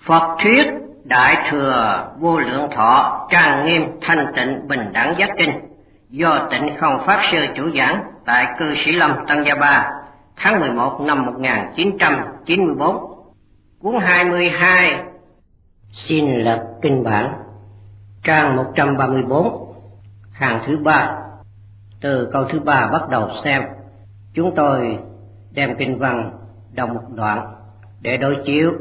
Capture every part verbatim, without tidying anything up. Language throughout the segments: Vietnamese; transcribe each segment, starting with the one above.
Phật thuyết Đại Thừa Vô Lượng Thọ Trang Nghiêm Thanh Tịnh Bình Đẳng Giác Kinh do Tịnh Không Pháp Sư chủ giảng tại cư Sĩ Lâm Tăng Gia Ba tháng mười một năm một nghìn chín trăm chín mươi bốn. Cuốn hai mươi hai xin lật kinh bản, trang một trăm ba mươi bốn, hàng thứ ba. Từ câu thứ ba bắt đầu xem. Chúng tôi đem kinh văn đọc một đoạn để đối chiếu.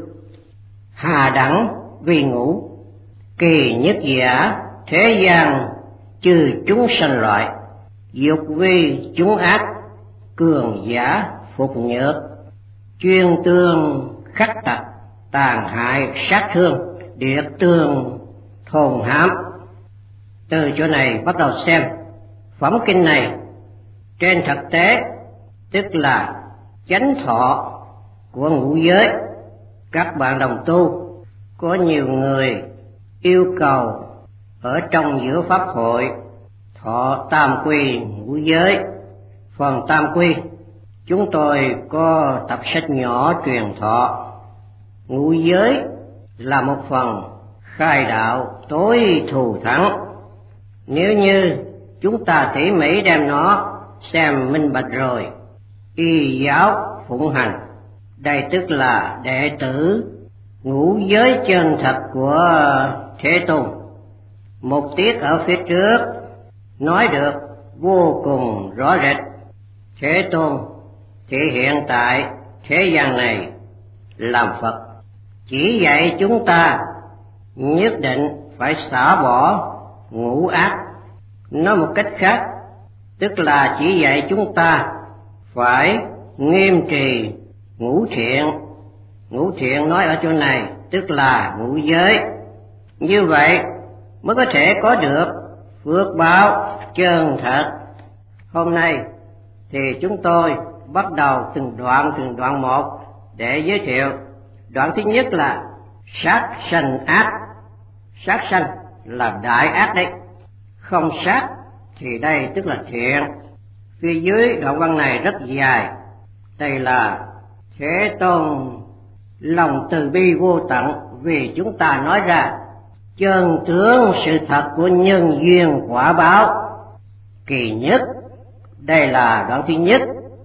Hà đẳng vi ngũ, kỳ nhất giả thế gian chư chúng sanh loại, dục vi chúng ác, cường giả phục nhược, chuyên tương khắc tặc, tàn hại sát thương, điệt tương thồn hãm. Từ chỗ này bắt đầu xem. Phẩm kinh này trên thực tế tức là chánh thọ của ngũ giới. Các bạn đồng tu, có nhiều người yêu cầu ở trong giữa pháp hội thọ tam quy ngũ giới. Phần tam quy chúng tôi có tập sách nhỏ truyền thọ. Ngũ giới là một phần khai đạo tối thù thắng. Nếu như chúng ta tỉ mỉ đem nó xem minh bạch rồi, y giáo phụng hành, đây tức là đệ tử ngũ giới chân thật của Thế Tôn. Một tiết ở phía trước nói được vô cùng rõ rệt. Thế Tôn thì hiện tại thế gian này làm Phật, chỉ dạy chúng ta nhất định phải xả bỏ ngũ ác. Nói một cách khác, tức là chỉ dạy chúng ta phải nghiêm trì ngũ thiện. Ngũ thiện nói ở chỗ này tức là ngũ giới. Như vậy mới có thể có được phước báo chân thật. Hôm nay thì chúng tôi bắt đầu từng đoạn từng đoạn một để giới thiệu. Đoạn thứ nhất là sát sanh ác. Sát sanh là đại ác đấy. Không sát thì đây tức là thiện. Phía dưới đoạn văn này rất dài. Đây là Thế Tôn lòng từ bi vô tận vì chúng ta nói ra chân tướng sự thật của nhân duyên quả báo. Kỳ nhất, đây là đoạn thứ nhất.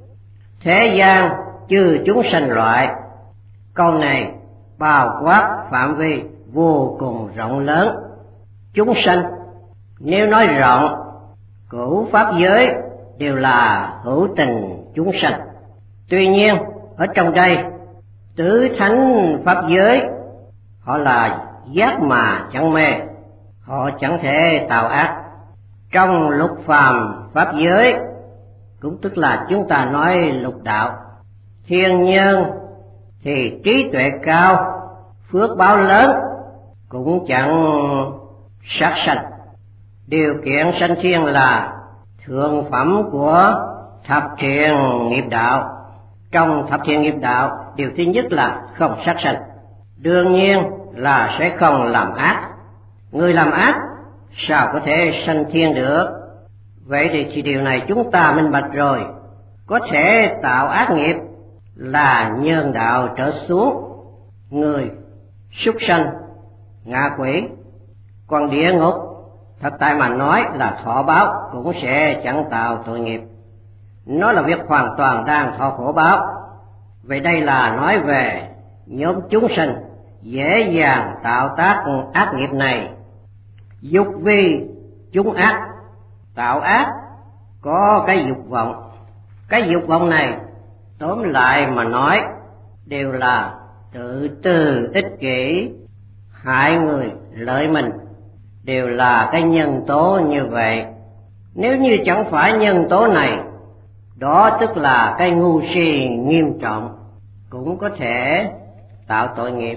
Thế gian chư chúng sanh loại. Câu này bao quát phạm vi vô cùng rộng lớn. Chúng sanh nếu nói rộng, cửu pháp giới đều là hữu tình chúng sanh. Tuy nhiên ở trong đây tứ thánh pháp giới họ là giác mà chẳng mê, họ chẳng thể tạo ác. Trong lục phàm pháp giới, cũng tức là chúng ta nói lục đạo, thiên nhân thì trí tuệ cao, phước báo lớn, cũng chẳng sát sanh. Điều kiện sanh thiên là thượng phẩm của thập thiện nghiệp đạo. Trong thập thiện nghiệp đạo, điều thứ nhất là không sát sanh. Đương nhiên là sẽ không làm ác. Người làm ác sao có thể sanh thiên được? Vậy thì, thì điều này chúng ta minh bạch rồi. Có thể tạo ác nghiệp là nhân đạo trở xuống, người, súc sanh, ngạ quỷ. Còn địa ngục, thật tại mà nói là thọ báo, cũng sẽ chẳng tạo tội nghiệp. Nó là việc hoàn toàn đang thọ khổ báo. Vậy đây là nói về nhóm chúng sanh dễ dàng tạo tác ác nghiệp này. Dục vi chúng ác, tạo ác có cái dục vọng. Cái dục vọng này tóm lại mà nói đều là tự tư ích kỷ, hại người lợi mình, đều là cái nhân tố như vậy. Nếu như chẳng phải nhân tố này, đó tức là cái ngu si nghiêm trọng, cũng có thể tạo tội nghiệp.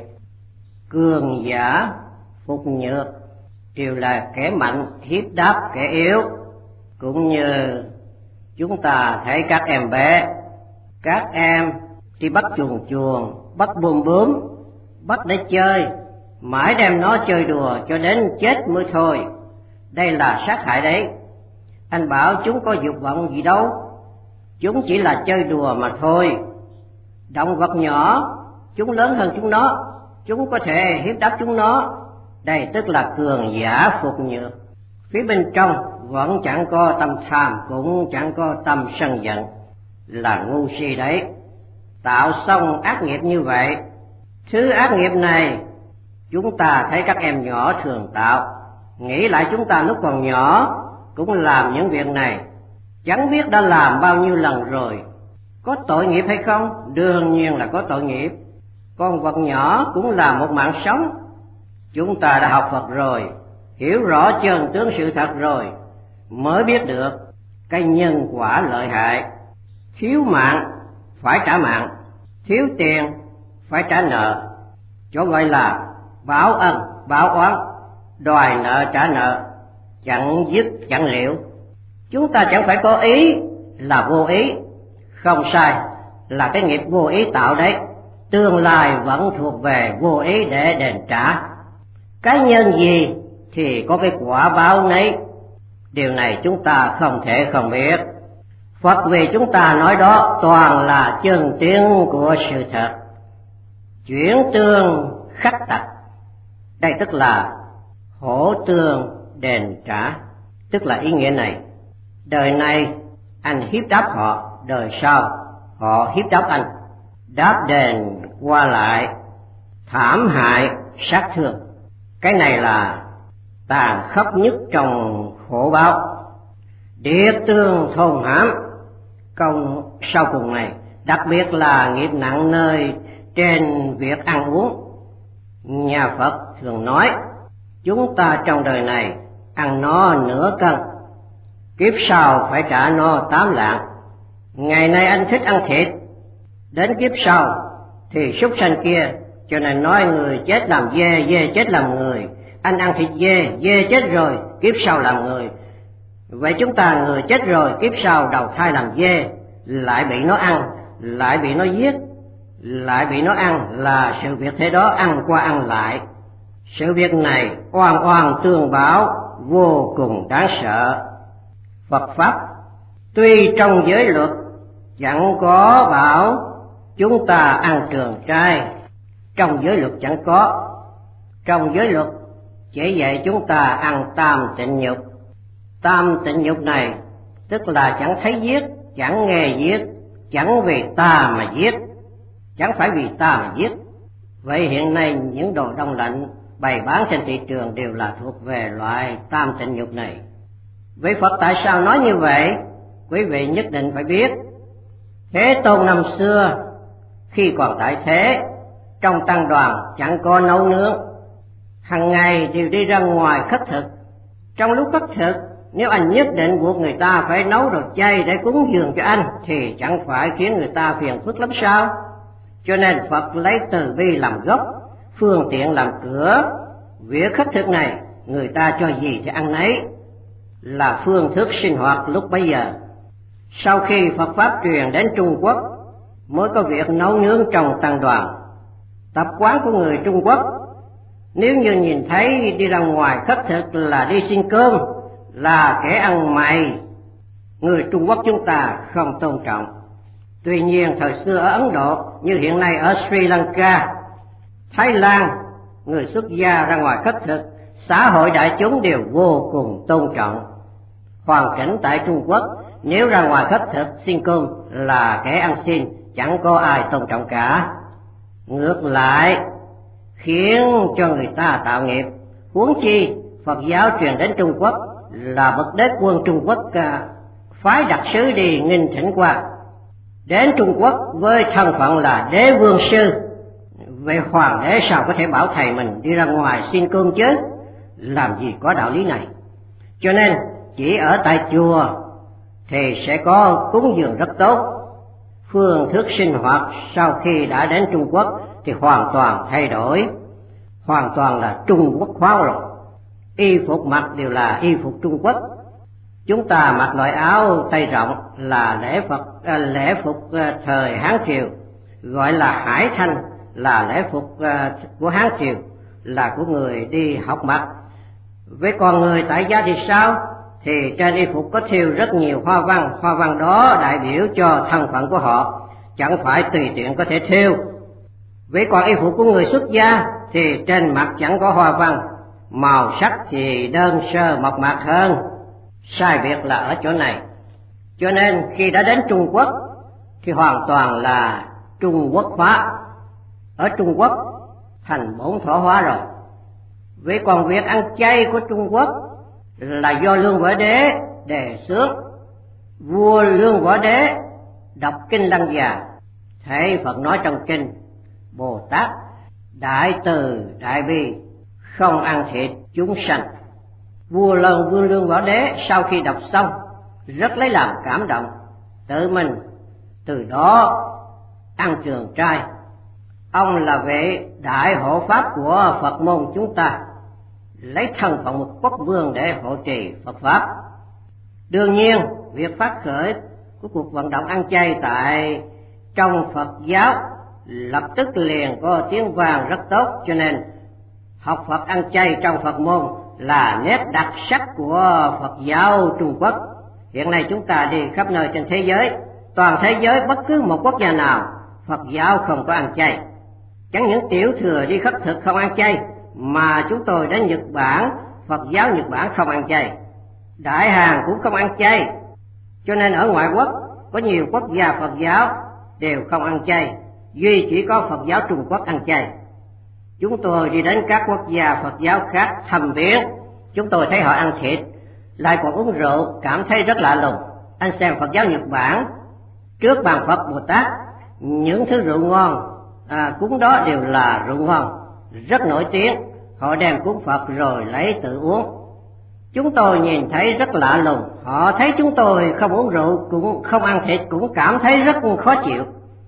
Cường giả phục nhược đều là kẻ mạnh hiếp đáp kẻ yếu. Cũng như chúng ta thấy các em bé, các em thì bắt chuồn chuồn, bắt bướm bướm, bắt để chơi, mãi đem nó chơi đùa cho đến chết mới thôi. Đây là sát hại đấy. Anh bảo chúng có dục vọng gì đâu, chúng chỉ là chơi đùa mà thôi. Động vật nhỏ, chúng lớn hơn chúng nó, chúng có thể hiếp đáp chúng nó. Đây tức là cường giả phục nhược. Phía bên trong vẫn chẳng có tâm tham, cũng chẳng có tâm sân giận, là ngu si đấy. Tạo xong ác nghiệp như vậy, thứ ác nghiệp này chúng ta thấy các em nhỏ thường tạo. Nghĩ lại chúng ta lúc còn nhỏ cũng làm những việc này, chẳng biết đã làm bao nhiêu lần rồi. Có tội nghiệp hay không? Đương nhiên là có tội nghiệp. Con vật nhỏ cũng là một mạng sống. Chúng ta đã học Phật rồi, hiểu rõ chân tướng sự thật rồi, mới biết được cái nhân quả lợi hại. Thiếu mạng phải trả mạng, thiếu tiền phải trả nợ. Chỗ gọi là báo ân báo oán, đòi nợ trả nợ, chẳng dứt chẳng liễu. Chúng ta chẳng phải có ý là vô ý, không sai, là cái nghiệp vô ý tạo đấy. Tương lai vẫn thuộc về vô ý để đền trả. Cái nhân gì thì có cái quả báo nấy. Điều này chúng ta không thể không biết. Phật vì chúng ta nói đó toàn là chân tiếng của sự thật. Chuyển tương khắc tặc, đây tức là hỗ tương đền trả. Tức là ý nghĩa này: đời này anh hiếp đáp họ, đời sau họ hiếp đáp anh. Đáp đền qua lại, thảm hại sát thương. Cái này là tàn khốc nhất trong khổ báo. Địa tương thôn hãm, câu sau cùng này đặc biệt là nghiệp nặng nơi trên việc ăn uống. Nhà Phật thường nói chúng ta trong đời này ăn nó nửa cân, kiếp sau phải trả nó tám lạng. Ngày nay anh thích ăn thịt, đến kiếp sau thì súc sanh kia, cho nên nói người chết làm dê, dê chết làm người. Anh ăn thịt dê, dê chết rồi, kiếp sau làm người. Vậy chúng ta người chết rồi, kiếp sau đầu thai làm dê, lại bị nó ăn, lại bị nó giết, lại bị nó ăn, là sự việc thế đó, ăn qua ăn lại. Sự việc này oan oan tương báo, vô cùng đáng sợ. Phật Pháp tuy trong giới luật chẳng có bảo chúng ta ăn trường trai, trong giới luật chẳng có. Trong giới luật chỉ dạy chúng ta ăn tam tịnh nhục. Tam tịnh nhục này tức là chẳng thấy giết, chẳng nghe giết, chẳng vì ta mà giết, chẳng phải vì ta mà giết. Vậy hiện nay những đồ đông lạnh bày bán trên thị trường đều là thuộc về loại tam tịnh nhục này. Vậy Phật tại sao nói như vậy? Quý vị nhất định phải biết. Thế Tôn năm xưa khi còn tại thế, trong tăng đoàn chẳng có nấu nướng, hàng ngày đều đi ra ngoài khất thực. Trong lúc khất thực, nếu anh nhất định buộc người ta phải nấu đồ chay để cúng dường cho anh, thì chẳng phải khiến người ta phiền phức lắm sao? Cho nên Phật lấy từ bi làm gốc, phương tiện làm cửa. Việc khất thực này người ta cho gì thì ăn nấy, là phương thức sinh hoạt lúc bấy giờ. Sau khi Phật Pháp truyền đến Trung Quốc, mới có việc nấu nướng trong tăng đoàn. Tập quán của người Trung Quốc, nếu như nhìn thấy đi ra ngoài khất thực là đi xin cơm, là kẻ ăn mày, người Trung Quốc chúng ta không tôn trọng. Tuy nhiên thời xưa ở Ấn Độ, như hiện nay ở Sri Lanka, Thái Lan, người xuất gia ra ngoài khất thực, xã hội đại chúng đều vô cùng tôn trọng. Hoàn cảnh tại Trung Quốc, nếu ra ngoài khất thực xin cơm là kẻ ăn xin, chẳng có ai tôn trọng cả. Ngược lại khiến cho người ta tạo nghiệp. Huống chi Phật giáo truyền đến Trung Quốc là bậc đế quân Trung Quốc phái đặc sứ đi nghinh thỉnh qua. Đến Trung Quốc với thân phận là đế vương sư, vậy hoàng đế sao có thể bảo thầy mình đi ra ngoài xin cơm chứ? Làm gì có đạo lý này. Cho nên chỉ ở tại chùa thì sẽ có cúng dường rất tốt. Phương thức sinh hoạt sau khi đã đến Trung Quốc thì hoàn toàn thay đổi, hoàn toàn là Trung Quốc hóa rồi. Y phục mặc đều là y phục Trung Quốc. Chúng ta mặc loại áo tay rộng là lễ Phật, à, lễ phục à, thời Hán Triều, gọi là hải thanh, là lễ phục à, của Hán Triều, là của người đi học mặc. Với con người tại gia thì sao? Thì trên y phục có thêu rất nhiều hoa văn, hoa văn đó đại biểu cho thân phận của họ, chẳng phải tùy tiện có thể thêu. Vậy còn y phục của người xuất gia thì trên mặt chẳng có hoa văn, màu sắc thì đơn sơ mộc mạc hơn. Sai biệt là ở chỗ này. Cho nên khi đã đến Trung Quốc thì hoàn toàn là Trung Quốc hóa. Ở Trung Quốc thành bổn thổ hóa rồi. Vậy còn việc ăn chay của Trung Quốc là do Lương Võ Đế đề xướng. Vua Lương Võ Đế đọc kinh Lăng Già, thấy Phật nói trong kinh: Bồ Tát đại từ đại bi, không ăn thịt chúng sanh. Vua lần Vua Lương Võ Đế sau khi đọc xong rất lấy làm cảm động, tự mình từ đó ăn trường trai. Ông là vị đại hộ pháp của Phật môn chúng ta, lấy thân phận một quốc vương để hộ trì Phật pháp. Đương nhiên việc phát khởi của cuộc vận động ăn chay tại trong Phật giáo lập tức liền có tiếng vang rất tốt, cho nên học Phật ăn chay trong Phật môn là nét đặc sắc của Phật giáo Trung Quốc. Hiện nay chúng ta đi khắp nơi trên thế giới, toàn thế giới bất cứ một quốc gia nào Phật giáo không có ăn chay. Chẳng những tiểu thừa đi khất thực không ăn chay, mà chúng tôi đến Nhật Bản, Phật giáo Nhật Bản không ăn chay, Đại Hàn cũng không ăn chay. Cho nên ở ngoại quốc có nhiều quốc gia Phật giáo đều không ăn chay, duy chỉ có Phật giáo Trung Quốc ăn chay. Chúng tôi đi đến các quốc gia Phật giáo khác thăm viếng, chúng tôi thấy họ ăn thịt, lại còn uống rượu, cảm thấy rất lạ lùng. Anh xem Phật giáo Nhật Bản, trước bàn Phật Bồ Tát, những thứ rượu ngon à, cúng đó đều là rượu ngon, rất nổi tiếng. Họ đem cúng Phật rồi lấy tự uống. Chúng tôi nhìn thấy rất lạ lùng, họ thấy chúng tôi không uống rượu, cũng không ăn thịt, cũng cảm thấy rất khó chịu.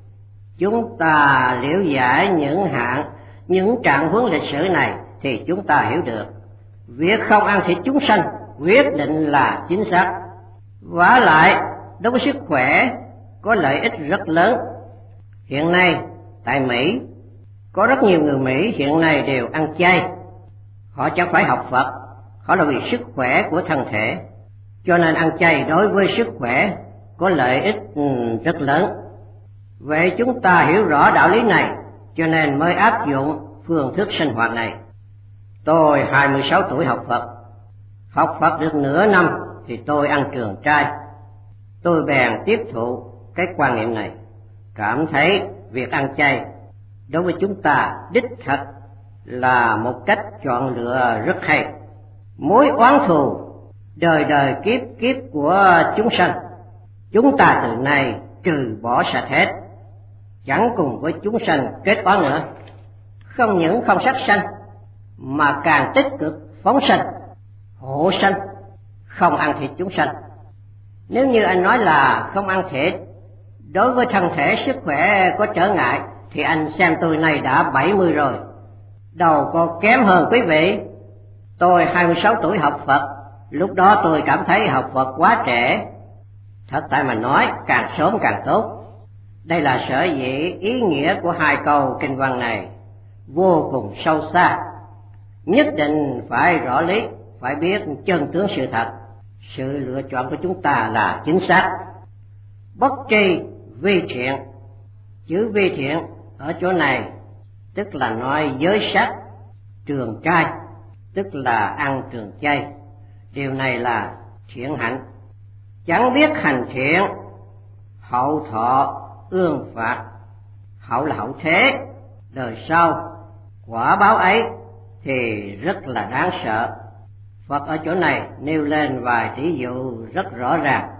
Chúng ta liễu giải những hạn, những trạng huống lịch sử này thì chúng ta hiểu được, việc không ăn thịt chúng sanh quyết định là chính xác. Vả lại đối với sức khỏe có lợi ích rất lớn. Hiện nay tại Mỹ có rất nhiều người Mỹ hiện nay đều ăn chay. Họ chẳng phải học Phật, họ là vì sức khỏe của thân thể, cho nên ăn chay đối với sức khỏe có lợi ích rất lớn. Vậy chúng ta hiểu rõ đạo lý này, cho nên mới áp dụng phương thức sinh hoạt này. Tôi hai mươi sáu tuổi học Phật, học Phật được nửa năm thì tôi ăn trường trai. Tôi bèn tiếp thụ cái quan niệm này, cảm thấy việc ăn chay đối với chúng ta đích thật là một cách chọn lựa rất hay. Mối oán thù đời đời kiếp kiếp của chúng sanh, chúng ta từ nay trừ bỏ sạch hết, chẳng cùng với chúng sanh kết oán nữa. Không những không sát sanh mà càng tích cực phóng sanh, hộ sanh, không ăn thịt chúng sanh. Nếu như anh nói là không ăn thịt đối với thân thể sức khỏe có trở ngại, thì anh xem tôi này đã bảy mươi rồi, đầu có kém hơn quý vị. Tôi hai mươi sáu tuổi học Phật, lúc đó tôi cảm thấy học Phật quá trẻ. Thật tại mà nói, càng sớm càng tốt. Đây là sở dĩ ý nghĩa của hai câu kinh văn này vô cùng sâu xa. Nhất định phải rõ lý, phải biết chân tướng sự thật. Sự lựa chọn của chúng ta là chính xác. Bất tri vi thiện, chữ vi thiện ở chỗ này tức là nói giới sắc, trường trai, tức là ăn trường chay. Điều này là thiện hạnh. Chẳng biết hành thiện, hậu thọ ương phạt. Hậu là hậu thế, đời sau quả báo ấy thì rất là đáng sợ. Phật ở chỗ này nêu lên vài ví dụ rất rõ ràng.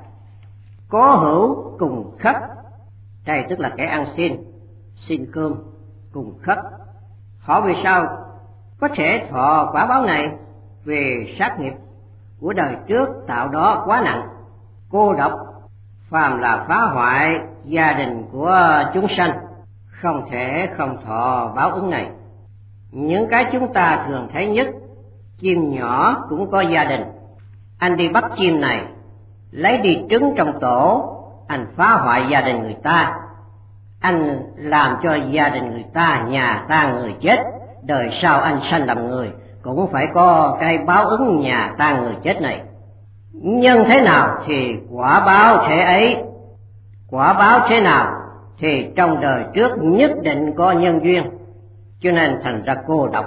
Cố hữu cùng khất, đây tức là kẻ ăn xin, xin cơm cùng khất. Họ vì sao có thể thọ quả báo này? Vì sát nghiệp của đời trước tạo đó quá nặng, cô độc, phàm là phá hoại gia đình của chúng sanh, không thể không thọ báo ứng này. Những cái chúng ta thường thấy nhất, chim nhỏ cũng có gia đình. Anh đi bắt chim này, lấy đi trứng trong tổ, anh phá hoại gia đình người ta, anh làm cho gia đình người ta nhà tang người chết, đời sau anh sanh làm người cũng phải có cái báo ứng nhà tang người chết này. Nhân thế nào thì quả báo thế ấy, quả báo thế nào thì trong đời trước nhất định có nhân duyên, cho nên thành ra cô độc,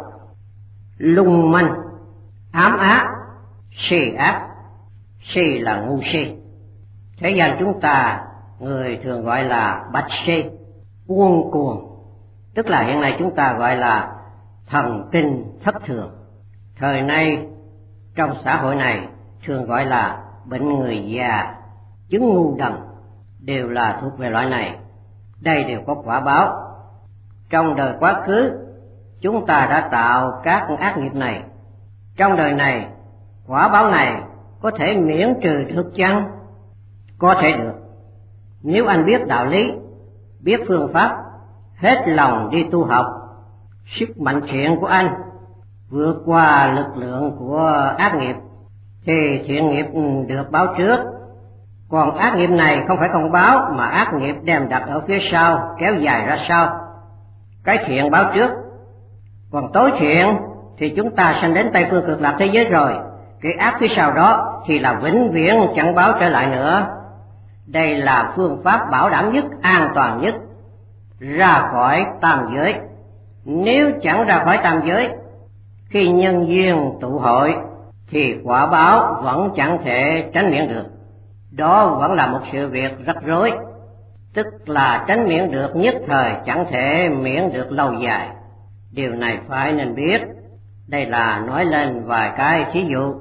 lung manh, ám ác, si ác. Si là ngu si. Thế gian chúng ta người thường gọi là bạch si, uông cuồng, tức là hiện nay chúng ta gọi là thần kinh thất thường. Thời nay trong xã hội này thường gọi là bệnh người già, chứng ngu đần, đều là thuộc về loại này. Đây đều có quả báo. Trong đời quá khứ chúng ta đã tạo các ác nghiệp này. Trong đời này quả báo này có thể miễn trừ được chăng? Có thể được. Nếu anh biết đạo lý, biết phương pháp, hết lòng đi tu học, sức mạnh thiện của anh vượt qua lực lượng của ác nghiệp, thì thiện nghiệp được báo trước. Còn ác nghiệp này không phải không báo, mà ác nghiệp đem đặt ở phía sau, kéo dài ra sau. Cái thiện báo trước. Còn tối thiện thì chúng ta sanh đến Tây Phương Cực Lạc thế giới rồi. Cái ác phía sau đó thì là vĩnh viễn chẳng báo trở lại nữa. Đây là phương pháp bảo đảm nhất, an toàn nhất, ra khỏi tam giới. Nếu chẳng ra khỏi tam giới, khi nhân duyên tụ hội thì quả báo vẫn chẳng thể tránh miễn được. Đó vẫn là một sự việc rắc rối, tức là tránh miễn được nhất thời, chẳng thể miễn được lâu dài. Điều này phải nên biết. Đây là nói lên vài cái thí dụ.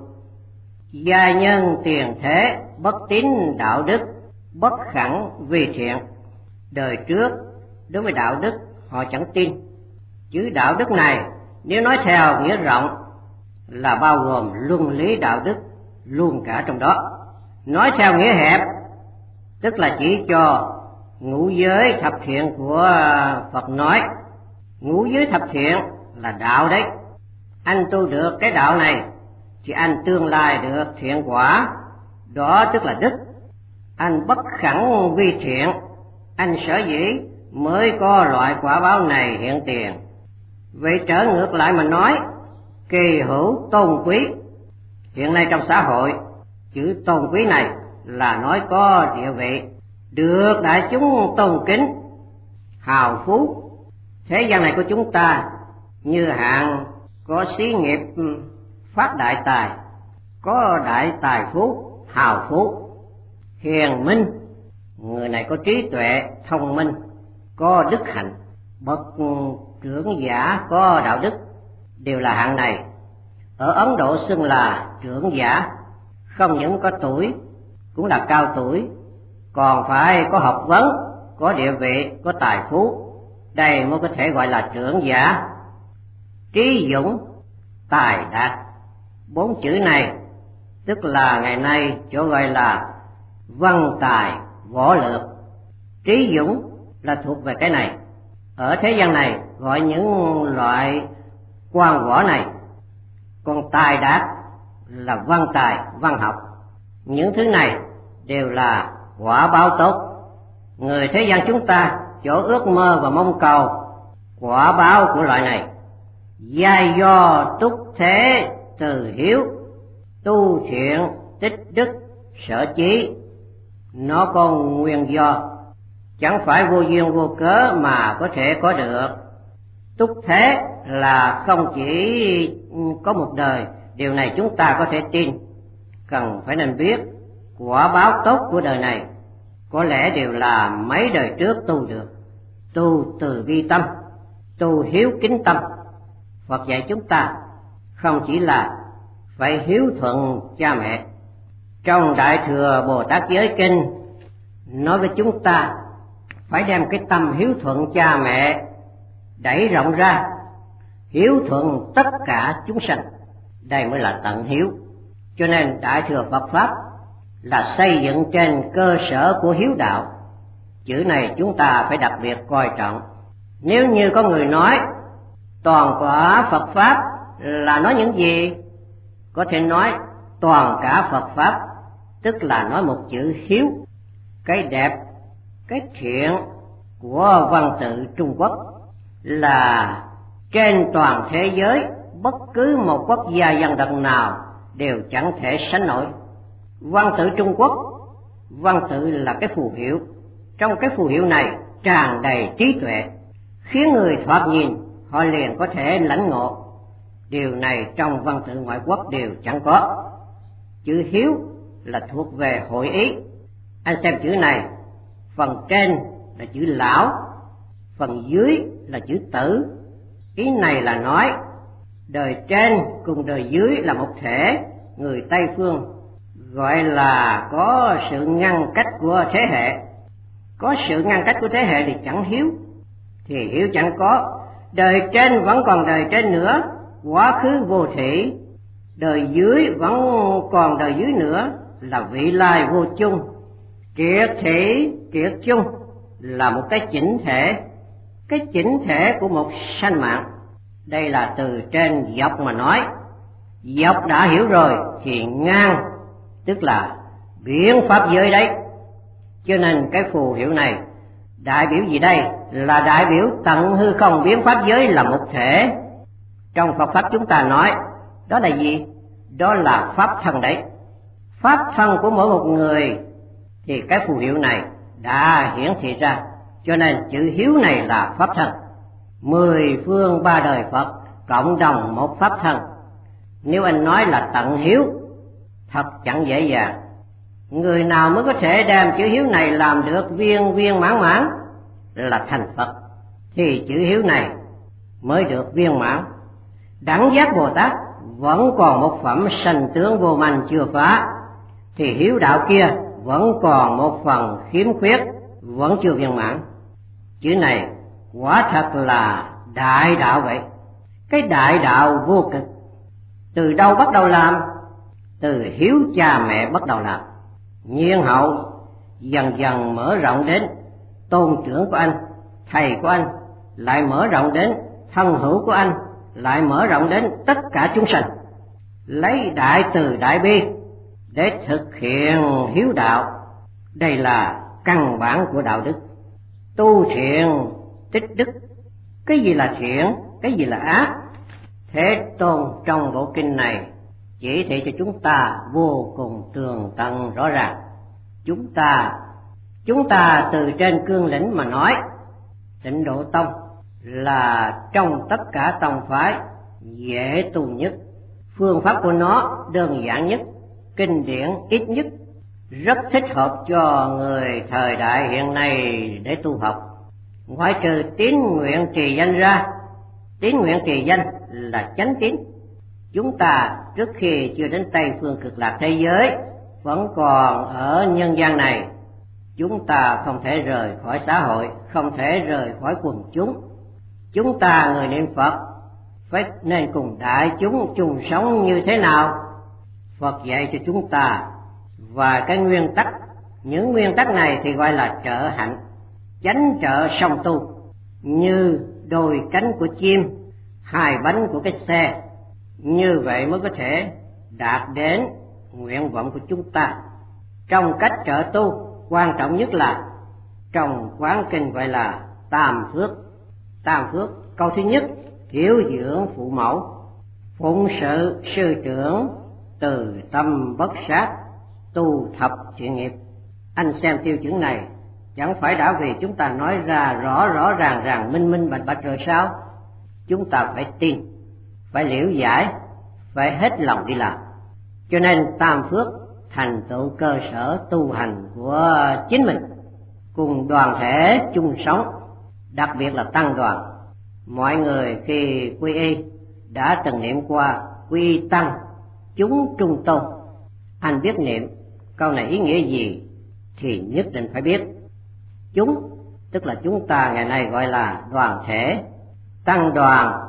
Gia nhân tiền thế, bất tín đạo đức, bất khẳng vi thiện. Đời trước đối với đạo đức họ chẳng tin. Chữ đạo đức này nếu nói theo nghĩa rộng là bao gồm luân lý đạo đức luôn cả trong đó. Nói theo nghĩa hẹp tức là chỉ cho ngũ giới thập thiện của Phật nói. Ngũ giới thập thiện là đạo đấy. Anh tu được cái đạo này thì anh tương lai được thiện quả, đó tức là đức. Anh bất khẳng vi thiện, anh sở dĩ mới có loại quả báo này hiện tiền. Vậy trở ngược lại mà nói, kỳ hữu tôn quý. Hiện nay trong xã hội, chữ tôn quý này là nói có địa vị, được đại chúng tôn kính, hào phú. Thế gian này của chúng ta như hạng có xí nghiệp phát đại tài, có đại tài phú, hào phú, hiền minh, người này có trí tuệ, thông minh, có đức hạnh, bậc trưởng giả có đạo đức, đều là hạng này. Ở Ấn Độ xưng là trưởng giả, không những có tuổi, cũng là cao tuổi, còn phải có học vấn, có địa vị, có tài phú. Đây mới có thể gọi là trưởng giả. Trí dũng, tài đạt, bốn chữ này tức là ngày nay chỗ gọi là văn tài võ lược. Trí dũng là thuộc về cái này. Ở thế gian này gọi những loại quan võ này. Còn tài đạt là văn tài, văn học. Những thứ này đều là quả báo tốt. Người thế gian chúng ta chỗ ước mơ và mong cầu quả báo của loại này. Giai do túc thế từ hiếu, tu thiện tích đức sở chí. Nó có nguyên do, chẳng phải vô duyên vô cớ mà có thể có được. Túc thế là không chỉ có một đời, điều này chúng ta có thể tin. Cần phải nên biết quả báo tốt của đời này có lẽ đều là mấy đời trước tu được. Tu từ bi tâm, tu hiếu kính tâm. Phật dạy chúng ta không chỉ là phải hiếu thuận cha mẹ. Trong Đại Thừa Bồ Tát Giới Kinh nói với chúng ta phải đem cái tâm hiếu thuận cha mẹ đẩy rộng ra, hiếu thuận tất cả chúng sanh. Đây mới là tận hiếu. Cho nên Đại Thừa Phật Pháp là xây dựng trên cơ sở của hiếu đạo. Chữ này chúng ta phải đặc biệt coi trọng. Nếu như có người nói toàn quả Phật Pháp là nói những gì? Có thể nói toàn cả Phật Pháp tức là nói một chữ hiếu. Cái đẹp, cái thiện của văn tự Trung Quốc là trên toàn thế giới bất cứ một quốc gia dân tộc nào đều chẳng thể sánh nổi. Văn tự Trung Quốc, văn tự là cái phù hiệu. Trong cái phù hiệu này tràn đầy trí tuệ, khiến người thoạt nhìn họ liền có thể lãnh ngộ. Điều này trong văn tự ngoại quốc đều chẳng có. Chữ hiếu là thuộc về hội ý. Anh xem chữ này, phần trên là chữ lão, phần dưới là chữ tử. Ý này là nói đời trên cùng đời dưới là một thể. Người Tây phương gọi là có sự ngăn cách của thế hệ. Có sự ngăn cách của thế hệ thì chẳng hiếu, thì hiếu chẳng có. Đời trên vẫn còn đời trên nữa, quá khứ vô thủy. Đời dưới vẫn còn đời dưới nữa, là vị lai vô chung. Triệt thủy triệt chung là một cái chỉnh thể, cái chỉnh thể của một sanh mạng. Đây là từ trên dọc mà nói. Dọc đã hiểu rồi thì ngang tức là biến pháp giới đấy. Cho nên cái phù hiệu này đại biểu gì đây? Là đại biểu tận hư không biến pháp giới là một thể. Trong Phật pháp chúng ta nói đó là gì? Đó là pháp thân đấy. Pháp thân của mỗi một người thì cái phù hiệu này đã hiển thị ra. Cho nên chữ hiếu này là pháp thân. Mười phương ba đời Phật cộng đồng một pháp thân. Nếu anh nói là tận hiếu, thật chẳng dễ dàng. Người nào mới có thể đem chữ hiếu này làm được viên viên mãn mãn là thành Phật, thì chữ hiếu này mới được viên mãn. Đẳng giác Bồ Tát vẫn còn một phẩm sanh tướng vô minh chưa phá, thì hiếu đạo kia vẫn còn một phần khiếm khuyết, vẫn chưa viên mãn. Chữ này quả thật là đại đạo vậy. Cái đại đạo vô cực. Từ đâu bắt đầu làm? Từ hiếu cha mẹ bắt đầu làm. Nhiên hậu dần dần mở rộng đến tôn trưởng của anh, thầy của anh, lại mở rộng đến thân hữu của anh, lại mở rộng đến tất cả chúng sanh. Lấy đại từ đại bi để thực hiện hiếu đạo. Đây là căn bản của đạo đức. Tu thiện tích đức. Cái gì là thiện, cái gì là ác? Thế Tôn trong bộ kinh này chỉ thị cho chúng ta vô cùng tường tận rõ ràng. Chúng ta Chúng ta từ trên cương lĩnh mà nói, Tịnh Độ Tông là trong tất cả tông phái dễ tu nhất, phương pháp của nó đơn giản nhất, kinh điển ít nhất, rất thích hợp cho người thời đại hiện nay để tu học. Ngoại trừ tín nguyện trì danh ra, tín nguyện trì danh là chánh tín. Chúng ta trước khi chưa đến Tây phương cực lạc thế giới, vẫn còn ở nhân gian này, chúng ta không thể rời khỏi xã hội, không thể rời khỏi quần chúng. Chúng ta người niệm Phật phải nên cùng đại chúng chung sống như thế nào? Phật dạy cho chúng ta và cái nguyên tắc. Những nguyên tắc này thì gọi là trợ hạnh, chánh trợ song tu. Như đôi cánh của chim, hai bánh của cái xe. Như vậy mới có thể đạt đến nguyện vọng của chúng ta. Trong cách trợ tu, quan trọng nhất là trong quán kinh gọi là tam phước. Tam phước, câu thứ nhất, hiếu dưỡng phụ mẫu, phụng sự sư trưởng, từ tâm bất sát, tu thập thiện nghiệp. Anh xem tiêu chuẩn này chẳng phải đã vì chúng ta nói ra rõ rõ ràng ràng, minh minh bạch bạch rồi sao? Chúng ta phải tin, phải liễu giải, phải hết lòng đi làm. Cho nên tam phước thành tựu cơ sở tu hành của chính mình, cùng đoàn thể chung sống, đặc biệt là tăng đoàn. Mọi người khi quy y đã từng niệm qua quy y tăng, chúng trung tôn. Anh biết niệm câu này ý nghĩa gì thì nhất định phải biết. Chúng tức là chúng ta ngày nay gọi là đoàn thể. Tăng đoàn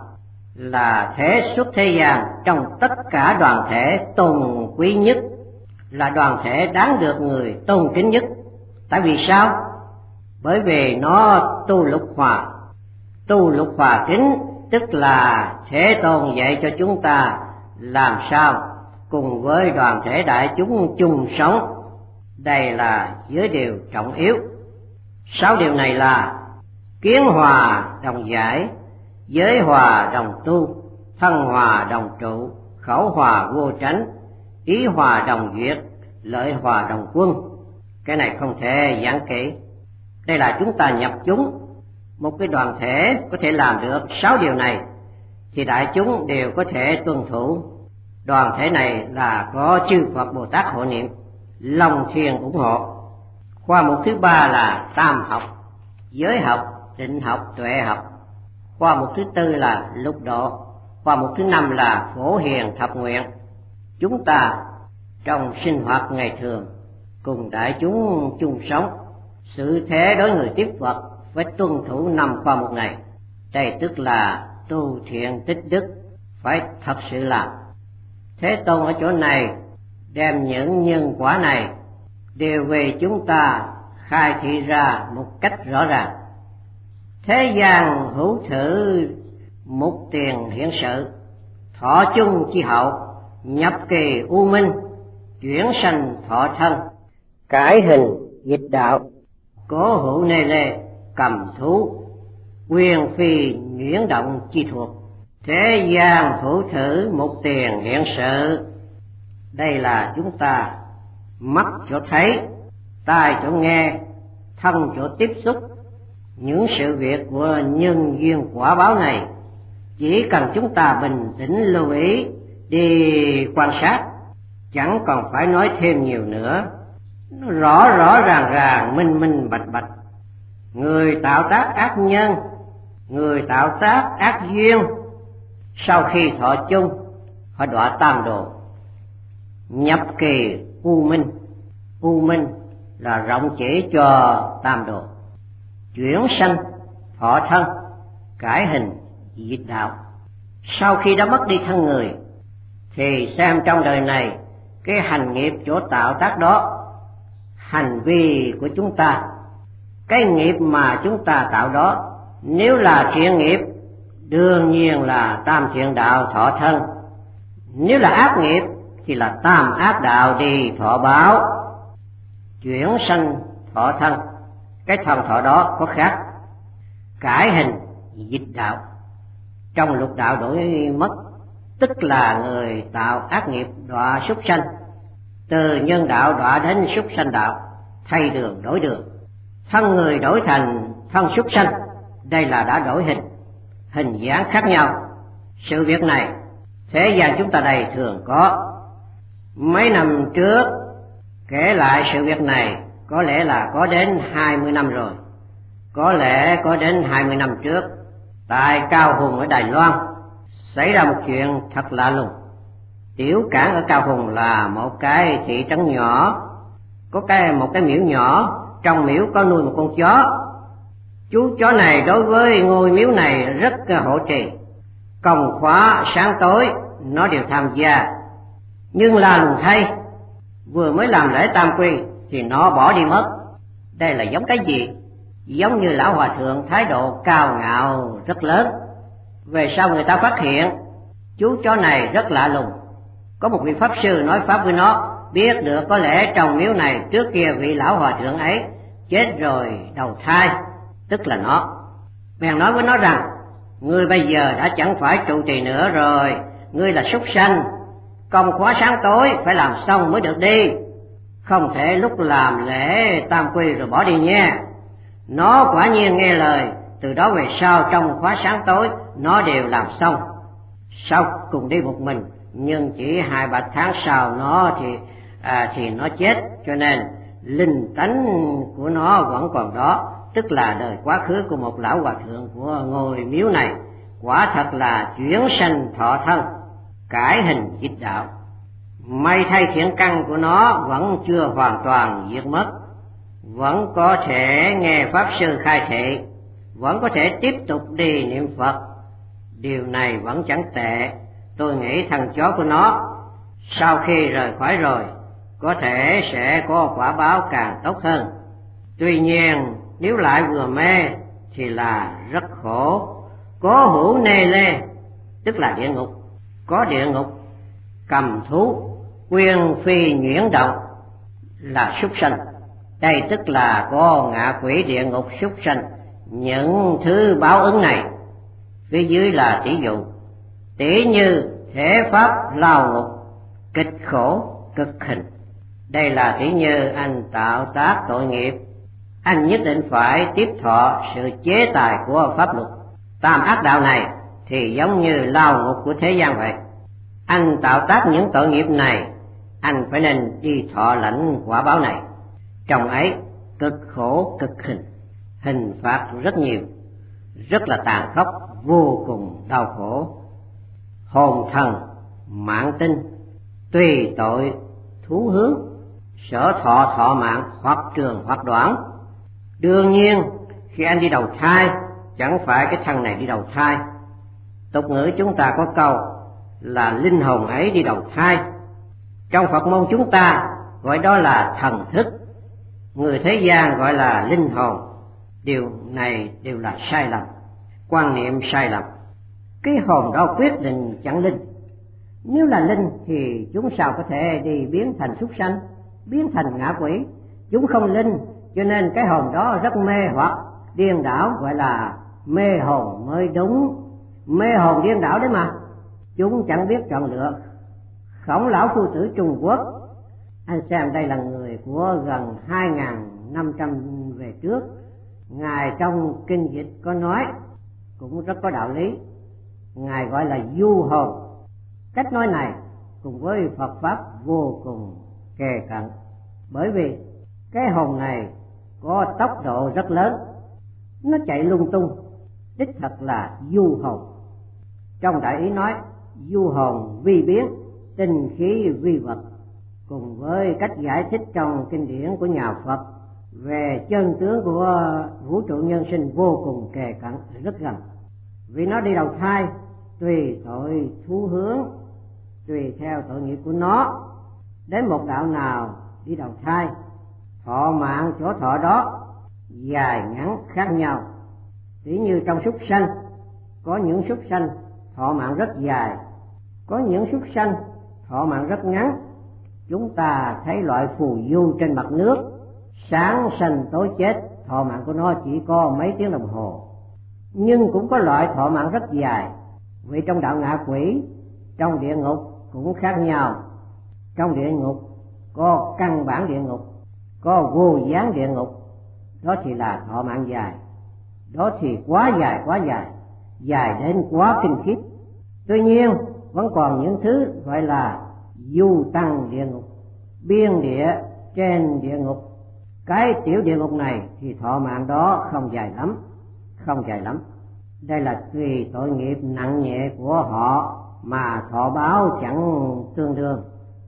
là thể xuất thế gian trong tất cả đoàn thể tôn quý nhất, là đoàn thể đáng được người tôn kính nhất. Tại vì sao? Bởi vì nó tu lục hòa. Tu lục hòa kính tức là Thế Tôn dạy cho chúng ta làm sao cùng với đoàn thể đại chúng chung sống. Đây là giới điều trọng yếu. Sáu điều này là kiến hòa đồng giải, giới hòa đồng tu, thân hòa đồng trụ, khẩu hòa vô tránh, ý hòa đồng duyệt, lợi hòa đồng quân. Cái này không thể giảng kỹ. Đây là chúng ta nhập chúng. Một cái đoàn thể có thể làm được sáu điều này thì đại chúng đều có thể tuân thủ. Đoàn thể này là có chư Phật Bồ Tát hộ niệm, lòng thiền ủng hộ. Khoa mục thứ ba là tam học, giới học, định học, tuệ học. Khoa mục thứ tư là lục độ. Khoa mục thứ năm là phổ hiền thập nguyện. Chúng ta trong sinh hoạt ngày thường cùng đại chúng chung sống, sự thế đối người tiếp Phật phải tuân thủ năm khoa mục này. Đây tức là tu thiện tích đức, phải thật sự làm. Thế Tôn ở chỗ này đem những nhân quả này đều về chúng ta khai thị ra một cách rõ ràng. Thế gian hữu thử mục tiền hiện sự, thọ chung chi hậu, nhập kỳ u minh, chuyển sanh thọ thân, cải hình dịch đạo, cố hữu nê lê, cầm thú, quyền phi nhuyễn động chi thuộc. Thế gian hữu thử mục tiền hiện sự. Đây là chúng ta mắt chỗ thấy, tai chỗ nghe, thân chỗ tiếp xúc. Những sự việc của nhân duyên quả báo này chỉ cần chúng ta bình tĩnh lưu ý đi quan sát, chẳng còn phải nói thêm nhiều nữa. Nó rõ rõ ràng ràng, minh minh bạch bạch. Người tạo tác ác nhân, người tạo tác ác duyên, sau khi thọ chung họ đọa tam đồ, nhập kỳ u minh. U minh là rộng chỉ cho tam đồ. Chuyển sanh thọ thân, cải hình dịch đạo. Sau khi đã mất đi thân người thì xem trong đời này cái hành nghiệp chỗ tạo tác đó, hành vi của chúng ta, cái nghiệp mà chúng ta tạo đó, nếu là thiện nghiệp đương nhiên là tam thiện đạo thọ thân, nếu là ác nghiệp thì là tam ác đạo đi thọ báo. Chuyển sanh thọ thân, cái thân thọ đó có khác. Cải hình dịch đạo, trong lục đạo đổi mất, tức là người tạo ác nghiệp đọa súc sanh, từ nhân đạo đọa đến súc sanh đạo, thay đường đổi đường, thân người đổi thành thân súc sanh. Đây là đã đổi hình, hình dáng khác nhau. Sự việc này thế gian chúng ta đây thường có. Mấy năm trước kể lại sự việc này có lẽ là có đến hai mươi năm rồi, có lẽ có đến hai mươi năm trước, tại Cao Hùng ở Đài Loan xảy ra một chuyện thật lạ lùng. Tiểu Cảng ở Cao Hùng là một cái thị trấn nhỏ, có cái một cái miếu nhỏ, trong miếu có nuôi một con chó. Chú chó này đối với ngôi miếu này rất hộ trì, công khóa sáng tối nó đều tham gia. Nhưng là lùng thay, vừa mới làm lễ tam quy thì nó bỏ đi mất. Đây là giống cái gì? Giống như lão hòa thượng thái độ cao ngạo rất lớn. Về sau người ta phát hiện chú chó này rất lạ lùng. Có một vị pháp sư nói pháp với nó, biết được có lẽ trong miếu này trước kia vị lão hòa thượng ấy chết rồi đầu thai, tức là nó. Bèn nói với nó rằng, ngươi bây giờ đã chẳng phải trụ trì nữa rồi, ngươi là súc sanh, công khóa sáng tối phải làm xong mới được đi, không thể lúc làm lễ tam quy rồi bỏ đi nha. Nó quả nhiên nghe lời, từ đó về sau trong khóa sáng tối nó đều làm xong. Sau cùng đi một mình, nhưng chỉ hai ba tháng sau nó thì à, thì nó chết, cho nên linh tánh của nó vẫn còn đó, tức là đời quá khứ của một lão hòa thượng của ngôi miếu này. Quả thật là chuyển sanh thọ thân, cải hình dịch đạo. May thay thiện căn của nó vẫn chưa hoàn toàn diệt mất, vẫn có thể nghe pháp sư khai thị, vẫn có thể tiếp tục đi niệm Phật. Điều này vẫn chẳng tệ. Tôi nghĩ thằng chó của nó sau khi rời khỏi rồi có thể sẽ có quả báo càng tốt hơn. Tuy nhiên nếu lại vừa mê thì là rất khổ. Cố hữu nê lê, tức là địa ngục. Có địa ngục, cầm thú, quyền phi nhuyễn động là súc sanh. Đây tức là có ngạ quỷ, địa ngục, súc sanh. Những thứ báo ứng này phía dưới là tỷ dụ. Tỷ như thể pháp lao ngục, kịch khổ, cực hình. Đây là tỷ như anh tạo tác tội nghiệp, anh nhất định phải tiếp thọ sự chế tài của pháp luật. Tam ác đạo này thì giống như lao ngục của thế gian vậy. Anh tạo tác những tội nghiệp này, anh phải nên đi thọ lãnh quả báo này. Trong ấy cực khổ cực hình, hình phạt rất nhiều, rất là tàn khốc, vô cùng đau khổ. Hồn thần, mạng tinh, tùy tội, thú hướng, sở thọ thọ mạng hoặc trường hoặc đoạn. Đương nhiên khi anh đi đầu thai, chẳng phải cái thân này đi đầu thai. Tục ngữ chúng ta có câu là linh hồn ấy đi đầu thai. Trong Phật môn chúng ta gọi đó là thần thức, người thế gian gọi là linh hồn. Điều này đều là sai lầm, quan niệm sai lầm. Cái hồn đó quyết định chẳng linh. Nếu là linh thì chúng sao có thể đi biến thành súc sanh, biến thành ngạ quỷ. Chúng không linh, cho nên cái hồn đó rất mê hoặc điên đảo, gọi là mê hồn mới đúng. Mê hồn điên đảo đấy mà, chúng chẳng biết chọn lựa. Khổng lão phu tử Trung Quốc, anh xem đây là người của gần hai nghìn năm trăm về trước. Ngài trong kinh dịch có nói, cũng rất có đạo lý. Ngài gọi là du hồn. Cách nói này cùng với Phật Pháp vô cùng kề cận. Bởi vì cái hồn này có tốc độ rất lớn, nó chạy lung tung, đích thật là du hồn. Trong đại ý nói du hồn vi biến, tinh khí vi vật. Cùng với cách giải thích trong kinh điển của nhà Phật về chân tướng của vũ trụ nhân sinh vô cùng kề cận, rất gần. Vì nó đi đầu thai, tùy tội thú hướng, tùy theo tội nghiệp của nó, đến một đạo nào đi đầu thai, thọ mạng chỗ thọ đó dài ngắn khác nhau. Tỷ như trong súc sanh, có những súc sanh thọ mạng rất dài, có những súc sanh thọ mạng rất ngắn. Chúng ta thấy loại phù du trên mặt nước, sáng sanh tối chết, thọ mạng của nó chỉ có mấy tiếng đồng hồ. Nhưng cũng có loại thọ mạng rất dài. Vì trong đạo ngạ quỷ, trong địa ngục cũng khác nhau. Trong địa ngục có căn bản địa ngục, có vô gián địa ngục, đó thì là thọ mạng dài. Đó thì quá dài quá dài, dài đến quá kinh khiếp. Tuy nhiên vẫn còn những thứ gọi là du tăng địa ngục, biên địa trên địa ngục. Cái tiểu địa ngục này thì thọ mạng đó không dài lắm, không dài lắm. Đây là tùy tội nghiệp nặng nhẹ của họ mà thọ báo chẳng tương đương.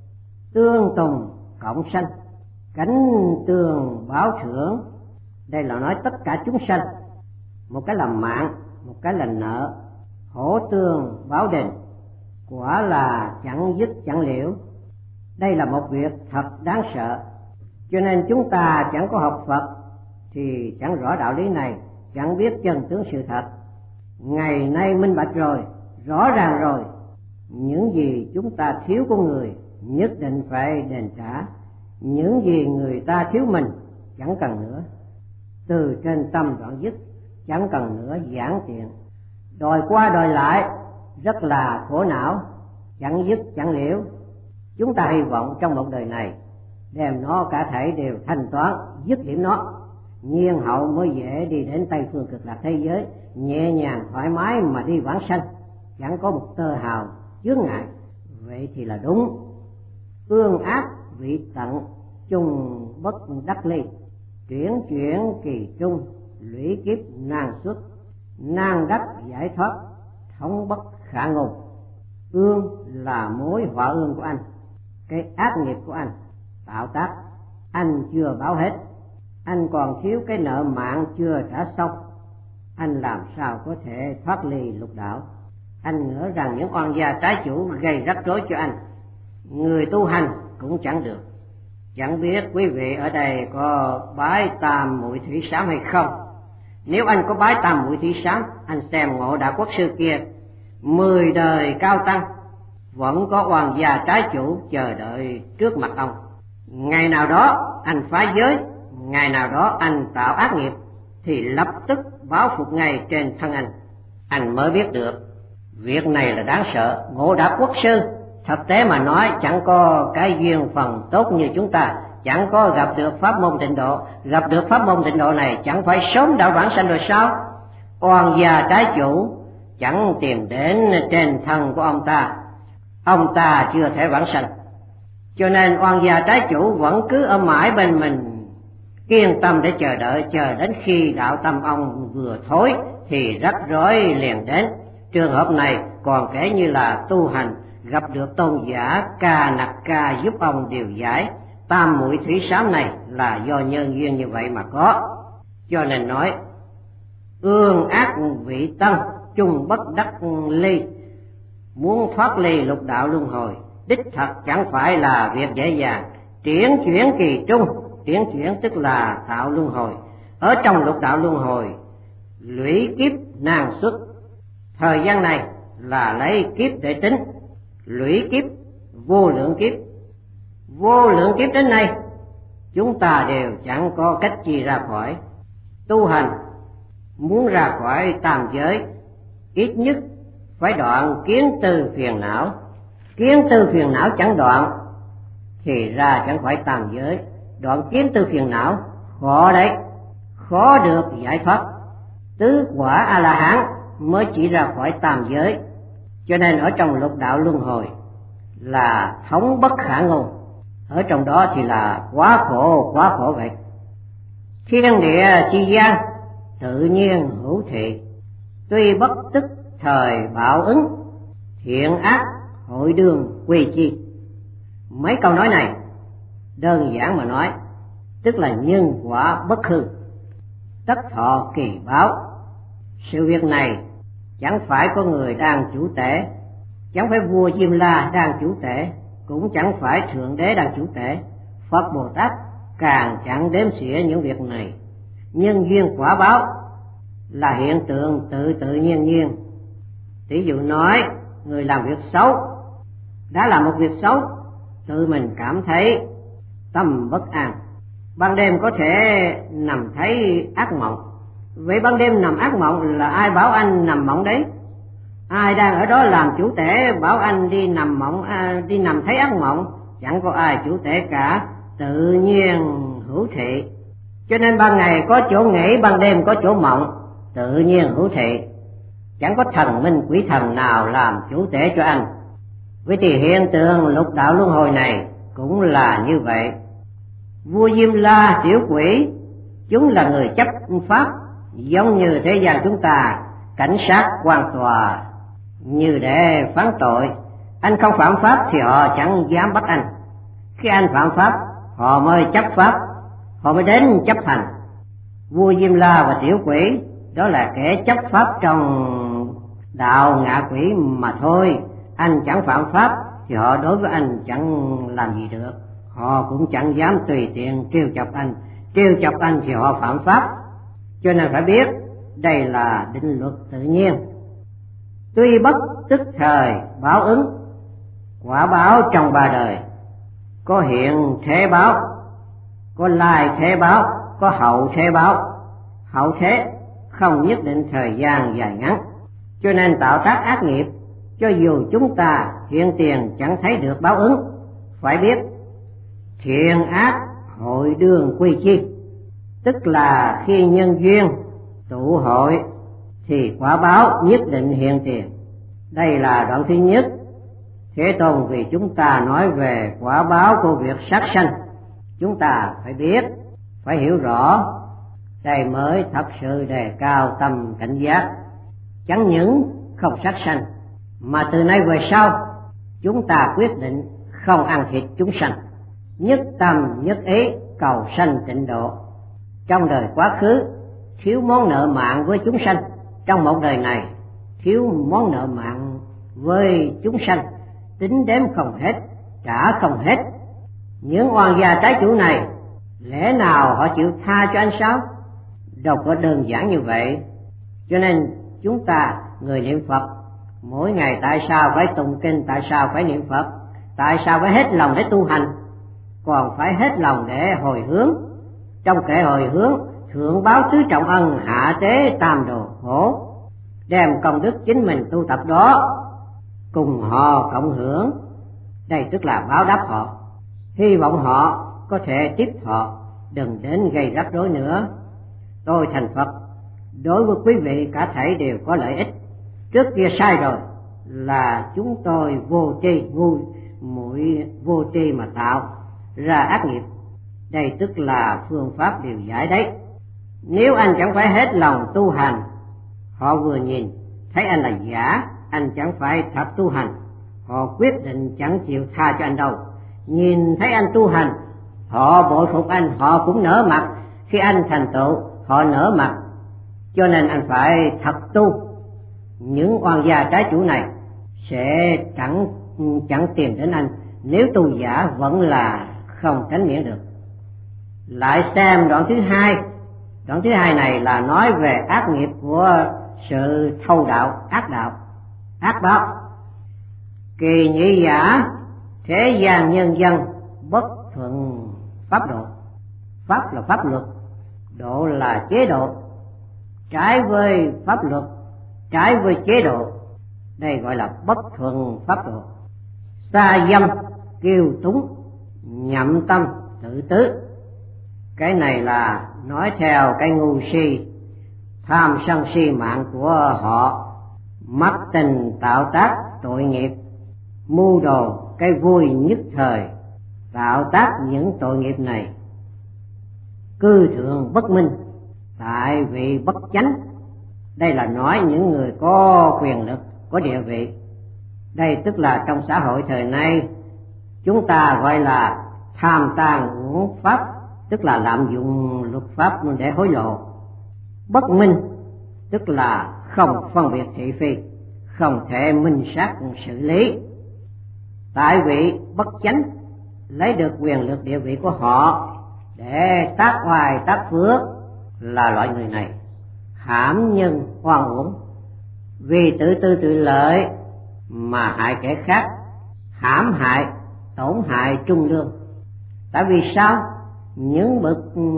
Tương tùng cộng sanh, cánh tương báo thưởng. Đây là nói tất cả chúng sanh, một cái là mạng, một cái là nợ, hổ tương báo đền, quả là chẳng dứt chẳng liễu. Đây là một việc thật đáng sợ. Cho nên chúng ta chẳng có học Phật thì chẳng rõ đạo lý này, chẳng biết chân tướng sự thật. Ngày nay minh bạch rồi, rõ ràng rồi, những gì chúng ta thiếu của người nhất định phải đền trả. Những gì người ta thiếu mình chẳng cần nữa, từ trên tâm đoạn dứt, chẳng cần nữa giảng tiện. Đòi qua đòi lại rất là khổ não, chẳng dứt chẳng liễu. Chúng ta hy vọng trong một đời này đem nó cả thảy đều thanh toán, dứt điểm nó, nhiên hậu mới dễ đi đến Tây phương cực lạc thế giới, nhẹ nhàng thoải mái mà đi vãng sanh, chẳng có một tơ hào chướng ngại. Vậy thì là đúng. Ương ác vị tận, chung bất đắc ly, chuyển chuyển kỳ trung, lũy kiếp nan xuất, nan đắc giải thoát, thống bất khả ngôn. Ương là mối họa ương của anh, cái ác nghiệp của anh tạo tác, anh chưa báo hết, anh còn thiếu cái nợ mạng chưa trả xong. Anh làm sao có thể thoát ly lục đạo? Anh ngỡ rằng những oan gia trái chủ gây rắc rối cho anh, người tu hành cũng chẳng được. Chẳng biết quý vị ở đây có bái Tam Muội Thủy Sám hay không? Nếu anh có bái Tam Muội Thủy Sám, anh xem Ngộ Đạo Quốc sư kia, mười đời cao tăng vẫn có oan gia trái chủ chờ đợi trước mặt ông. Ngày nào đó anh phá giới, ngày nào đó anh tạo ác nghiệp, thì lập tức báo phục ngay trên thân anh. Anh mới biết được việc này là đáng sợ. Ngộ Đạo Quốc sư thực tế mà nói chẳng có cái duyên phần tốt như chúng ta, chẳng có gặp được pháp môn tịnh độ. Gặp được pháp môn tịnh độ này chẳng phải sớm đã vãng sanh rồi sao? Oan gia trái chủ chẳng tìm đến trên thân của ông ta, ông ta chưa thể vãng sanh. Cho nên oan gia trái chủ vẫn cứ ở mãi bên mình, kiên tâm để chờ đợi, chờ đến khi đạo tâm ông vừa thối thì rắc rối liền đến. Trường hợp này còn kể như là tu hành gặp được tôn giả Ca Nặc Ca giúp ông điều giải. Tam muội thủy sám này là do nhân duyên như vậy mà có. Cho nên nói ương ác vị tân, chung bất đắc ly. Muốn thoát ly lục đạo luân hồi đích thật chẳng phải là việc dễ dàng. Triển chuyển kỳ trung, triển chuyển tức là tạo luân hồi. Ở trong lục đạo luân hồi lũy kiếp nan xuất. Thời gian này là lấy kiếp để tính, lũy kiếp vô lượng kiếp. Vô lượng kiếp đến nay chúng ta đều chẳng có cách gì ra khỏi. Tu hành muốn ra khỏi tam giới, ít nhất phải đoạn kiến tư phiền não. Kiến tư phiền não chẳng đoạn thì ra chẳng phải tam giới. Đoạn kiến tư phiền não khó đấy, khó được giải thoát. Tứ quả A La Hán mới chỉ ra khỏi tam giới. Cho nên ở trong lục đạo luân hồi là thống bất khả ngôn. Ở trong đó thì là quá khổ, quá khổ vậy. Thiên địa chi gian tự nhiên hữu thị, tuy bất tức thời báo ứng, thiện ác hội đương quy chi. Mấy câu nói này đơn giản mà nói tức là nhân quả bất hư, tất thọ kỳ báo. Sự việc này chẳng phải có người đang chủ tể, chẳng phải vua Diêm La đang chủ tể, cũng chẳng phải Thượng Đế đang chủ tể. Phật Bồ Tát càng chẳng đếm xỉa những việc này. Nhân duyên quả báo là hiện tượng tự tự nhiên nhiên. Tỷ dụ nói người làm việc xấu, đã làm một việc xấu, tự mình cảm thấy tâm bất an, ban đêm có thể nằm thấy ác mộng. Vậy ban đêm nằm ác mộng là ai bảo anh nằm mộng đấy? Ai đang ở đó làm chủ tể bảo anh đi nằm mộng, à, đi nằm thấy ác mộng? Chẳng có ai chủ tể cả, tự nhiên hữu thị. Cho nên ban ngày có chỗ nghỉ, ban đêm có chỗ mộng, tự nhiên hữu thị. Chẳng có thần minh quỷ thần nào làm chủ tể cho anh. Vậy thì hiện tượng lục đạo luân hồi này cũng là như vậy. Vua Diêm La, tiểu quỷ, chúng là người chấp pháp, giống như thế gian chúng ta, cảnh sát, quan tòa, như để phán tội. Anh không phạm pháp thì họ chẳng dám bắt anh. Khi anh phạm pháp, họ mới chấp pháp, họ mới đến chấp hành. Vua Diêm La và tiểu quỷ đó là kẻ chấp pháp trong đạo ngạ quỷ mà thôi. Anh chẳng phạm pháp thì họ đối với anh chẳng làm gì được, họ cũng chẳng dám tùy tiện trêu chọc anh. Trêu chọc anh thì họ phạm pháp. Cho nên phải biết đây là định luật tự nhiên. Tuy bất tức thời báo ứng, quả báo trong ba đời, có hiện thế báo, có lai thế báo, có hậu thế báo. Hậu thế không nhất định thời gian dài ngắn, cho nên tạo tác ác nghiệp, cho dù chúng ta hiện tiền chẳng thấy được báo ứng. Phải biết thiện ác hội đương quy chi, tức là khi nhân duyên tụ hội thì quả báo nhất định hiện tiền. Đây là đoạn thứ nhất. Thế Tôn vì chúng ta nói về quả báo của việc sát sanh, chúng ta phải biết, phải hiểu rõ, đây mới thật sự đề cao tâm cảnh giác. Chẳng những không sát sanh, mà từ nay về sau chúng ta quyết định không ăn thịt chúng sanh, nhất tâm nhất ý cầu sanh tịnh độ. Trong đời quá khứ thiếu món nợ mạng với chúng sanh, trong một đời này thiếu món nợ mạng với chúng sanh, tính đếm không hết, trả không hết. Những oan gia trái chủ này lẽ nào họ chịu tha cho anh sao? Đâu có đơn giản như vậy. Cho nên chúng ta người niệm Phật mỗi ngày tại sao phải tụng kinh, tại sao phải niệm Phật, tại sao phải hết lòng để tu hành, còn phải hết lòng để hồi hướng. Trong kệ hồi hướng, thượng báo tứ trọng ân, hạ tế tam đồ khổ, đem công đức chính mình tu tập đó cùng họ cộng hưởng. Đây tức là báo đáp họ, hy vọng họ có thể tiếp thọ, đừng đến gây rắc rối nữa. Tôi thành Phật, đối với quý vị cả thảy đều có lợi ích. Trước kia sai rồi là chúng tôi vô tri, ngu muội vô tri mà tạo ra ác nghiệp. Đây tức là phương pháp điều giải đấy. Nếu anh chẳng phải hết lòng tu hành, họ vừa nhìn thấy anh là giả, anh chẳng phải thật tu hành, họ quyết định chẳng chịu tha cho anh đâu. Nhìn thấy anh tu hành, họ bội phục anh, họ cũng nở mặt. Khi anh thành tựu, họ nở mặt. Cho nên anh phải thật tu. Những oan gia trái chủ này sẽ chẳng chẳng tìm đến anh, nếu tu giả vẫn là không tránh miễn được. Lại xem đoạn thứ hai. Đoạn thứ hai này là nói về ác nghiệp của sự thâu đạo, ác đạo, ác báo. Kỳ nhị giả, thế gian nhân dân bất thuận pháp độ. Pháp là pháp luật, độ là chế độ. Trái với pháp luật, trái với chế độ, đây gọi là bất thuận pháp độ. Xa dâm, kiêu túng, nhậm tâm, tự tứ. Cái này là nói theo cái ngu si, tham sân si mạng của họ, mắc tình tạo tác tội nghiệp, mưu đồ cái vui nhất thời, tạo tác những tội nghiệp này. Cư thượng bất minh, tại vị bất chánh. Đây là nói những người có quyền lực, có địa vị. Đây tức là trong xã hội thời nay chúng ta gọi là tham tàn uổng pháp, tức là lạm dụng luật pháp để hối lộ. Bất minh tức là không phân biệt thị phi, không thể minh xác xử lý. Tại vị bất chánh, lấy được quyền lực địa vị của họ để tác oai tác phước, là loại người này hãm nhân oan uổng, vì tự tư tự lợi mà hại kẻ khác, hãm hại tổn hại trung lương. Tại vì sao? Những bậc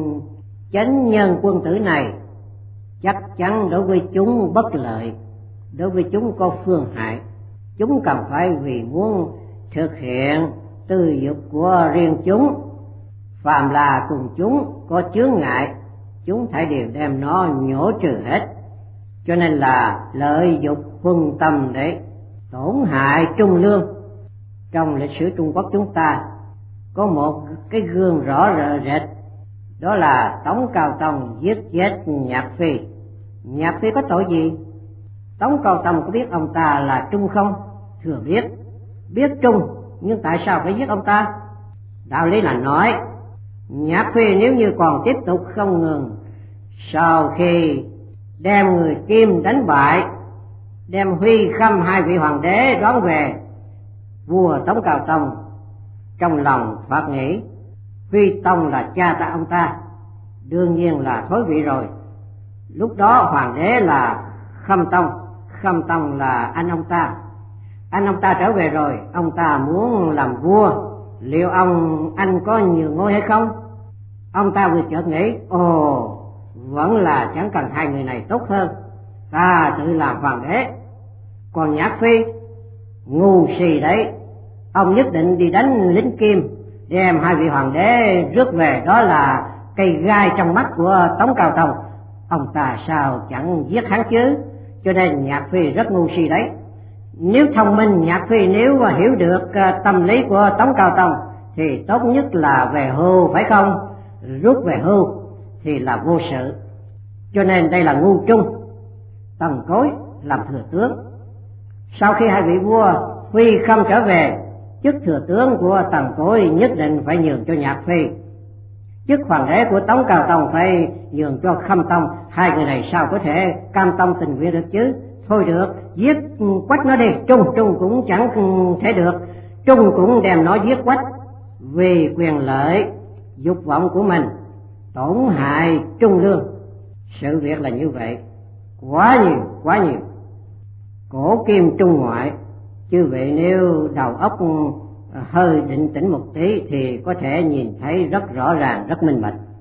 chánh nhân quân tử này chắc chắn đối với chúng bất lợi, đối với chúng có phương hại. Chúng cần phải vì muốn thực hiện tư dục của riêng chúng, phàm là cùng chúng có chướng ngại, chúng phải đều đem nó nhổ trừ hết. Cho nên là lợi dục phân tâm để tổn hại trung lương. Trong lịch sử Trung Quốc chúng ta có một cái gương rõ rệt, đó là Tống Cao Tông giết chết Nhạc Phi. Nhạc Phi có tội gì? Tống Cao Tông có biết ông ta là trung không? Thừa biết, biết trung, nhưng tại sao phải giết ông ta? Đạo lý là nói Nhạc Phi nếu như còn tiếp tục không ngừng, sau khi đem người Kim đánh bại, đem Huy Khâm hai vị hoàng đế đón về, vua Tống Cao Tông trong lòng phát nghĩ Huy Tông là cha ta ông ta, đương nhiên là thối vị rồi. Lúc đó hoàng đế là Khâm Tông, Khâm Tông là anh ông ta. Anh ông ta trở về rồi, ông ta muốn làm vua, liệu ông anh có nhiều ngôi hay không? Ông ta vừa chợt nghĩ, ồ, vẫn là chẳng cần hai người này tốt hơn, ta tự làm hoàng đế. Còn Nhạc Phi ngu si đấy, ông nhất định đi đánh lính Kim, đem hai vị hoàng đế rước về, đó là cây gai trong mắt của Tống Cao Tông. Ông ta sao chẳng giết hắn chứ? Cho nên Nhạc Phi rất ngu si đấy. Nếu thông minh, Nhạc Phi nếu hiểu được tâm lý của Tống Cao Tông thì tốt nhất là về hưu, phải không? Rút về hưu thì là vô sự. Cho nên đây là ngu trung. Tần Cối làm thừa tướng. Sau khi hai vị vua Huy Khâm trở về, chức thừa tướng của Tần Cối nhất định phải nhường cho Nhạc Phi, chức hoàng đế của Tống Cao Tông phải nhường cho Khâm Tông. Hai người này sao có thể cam tâm tình nguyện được chứ? Thôi được, giết quách nó đi. Trung Trung cũng chẳng thể được, Trung cũng đem nó giết quách, vì quyền lợi dục vọng của mình, tổn hại trung lương. Sự việc là như vậy, quá nhiều, quá nhiều. Cổ kim trung ngoại, chư vị nếu đầu óc hơi định tĩnh một tí thì có thể nhìn thấy rất rõ ràng, rất minh bạch.